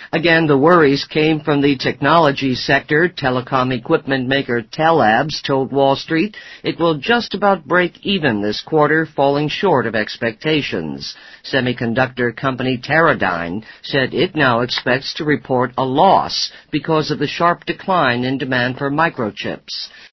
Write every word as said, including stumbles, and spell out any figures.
Again, the worries came from the technology sector. Telecom equipment maker Tellabs told Wall Street it will just about break even this quarter, falling short of expectations. Semiconductor company Teradyne said it now expects to report a loss because of the sharp decline in demand for microchips.